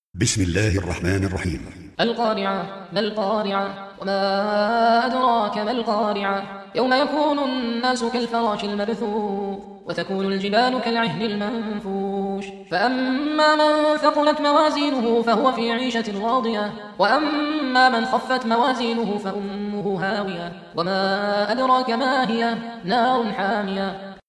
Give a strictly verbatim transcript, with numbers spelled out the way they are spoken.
بسم الله الرحمن الرحيم. القارعة ما القارعة وما أدراك ما القارعة يوم يكون الناس كالفراش المبثوث وتكون الجبال كالعهن المنفوش فأما من ثقلت موازينه فهو في عيشة راضية وأما من خفت موازينه فأمه هاوية وما أدراك ما هي نار حامية